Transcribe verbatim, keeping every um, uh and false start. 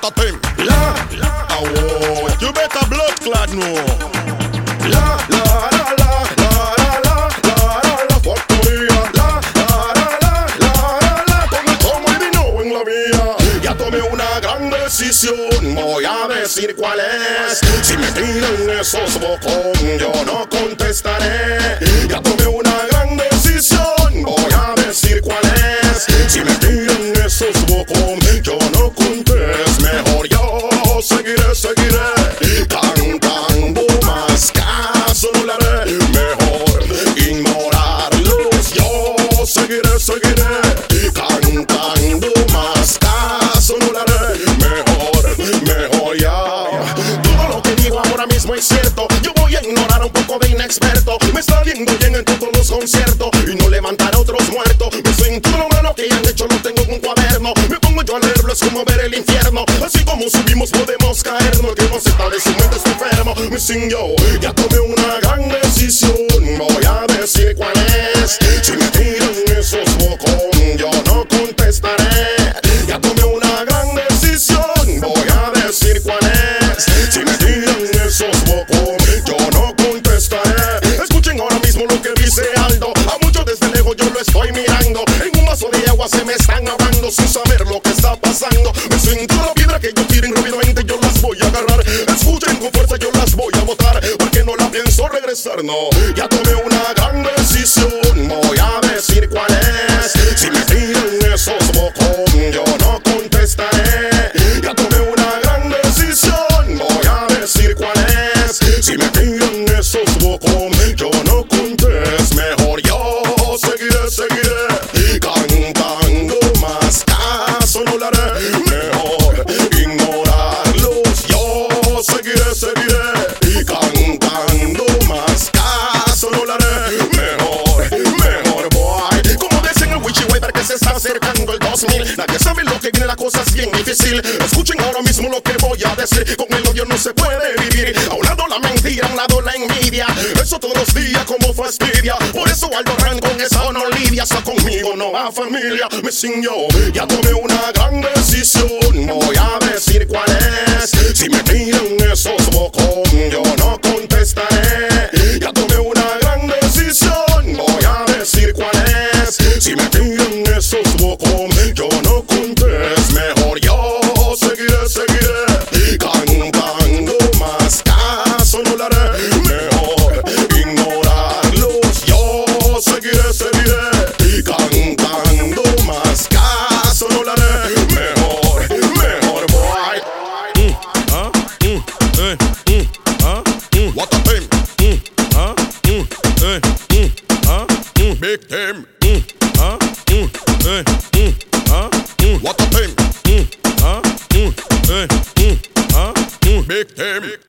a thing. La, la, oh, you better blood clot no. La, la, la, la, la, la, la, la, la, la, factoría. La, la, la, la, la, la, la, con el tomo y vino en la vía. Ya tomé una gran decisión, voy a decir cuál es. Si me tiran esos bocón, yo no contestaré. Ya tomé una gran decisión, voy a decir cuál es. Si me tiran esos bocón, yo no contesto. Mejor yo seguiré, seguiré cantando más, caso no le haré. Mejor ignorarlos, yo seguiré, seguiré cantando más, caso no le haré. Mejor, mejor ya. Todo lo que digo ahora mismo es cierto. Yo voy a ignorar un poco de inexperto. Me está yendo bien en todos los conciertos y no levantar a otros muertos. Me siento lo malo que han hecho, lo tengo en un cuaderno. Me pongo yo a leerlo, es como ver el infierno. Así como subimos podemos caernos. El que no sepa de su mente está enfermo. Me sin yo, ya tomé una gran decisión, voy a decir cuál es. Si me tiran esos bocón, yo no contestaré. Ya tomé una gran decisión, voy a decir cuál es. Si me tiran esos bocón, yo no contestaré. Escuchen ahora mismo lo que dice Aldo. A muchos desde lejos yo lo estoy mirando. En un vaso de agua se me están ahogando sin saber lo que está pasando. Me siento la piedra que ellos tiren rápidamente, yo las voy a agarrar. Escuchen con fuerza, yo las voy a botar, porque no la pienso regresar, no. Ya tomé una gran decisión, voy a decir cuál es. Si me tiran esos bocón, yo no contestaré. Ya tomé una gran decisión, voy a decir cuál es. Si me tiran esos bocón, yo no contesto. Mejor yo seguiré, seguiré cantando más, caso no le haré. Mejor ignorarlos, yo seguiré, seguiré cantando más, caso no le haré. Mejor, mejor boy. Como dicen el Witchy Weather que se está acercando el dos mil. Nadie sabe lo que viene, la cosa es bien difícil. Escuchen ahora mismo lo que voy a decir. Con el odio no se puede vivir. A un lado la mentira, a un lado la envidia. Eso todos los días como fastidia. Por eso Aldo Ran con esa no lidia. Está conmigo, no va familia. Me sin yo, ya tomé una gran decisión, voy a decir cuál es. Si me tiran esos bocón, yo no contestaré. Ya tomé una gran decisión, voy a decir cuál es. Si me tiran esos bocón, yo no contesto. Mejor yo seguiré, seguiré cantando más, caso no le haré. Mejor ignorarlos, yo seguiré, seguiré cantando más, caso no le haré. Mejor, mejor boy. Mm, ah, mm, eh, mm, ah, mm. What a thing. Mm, ah, mm, eh, mm, ah, mm. Big time. Mm, ah, mm, eh, mm, ah, mm. What a thing.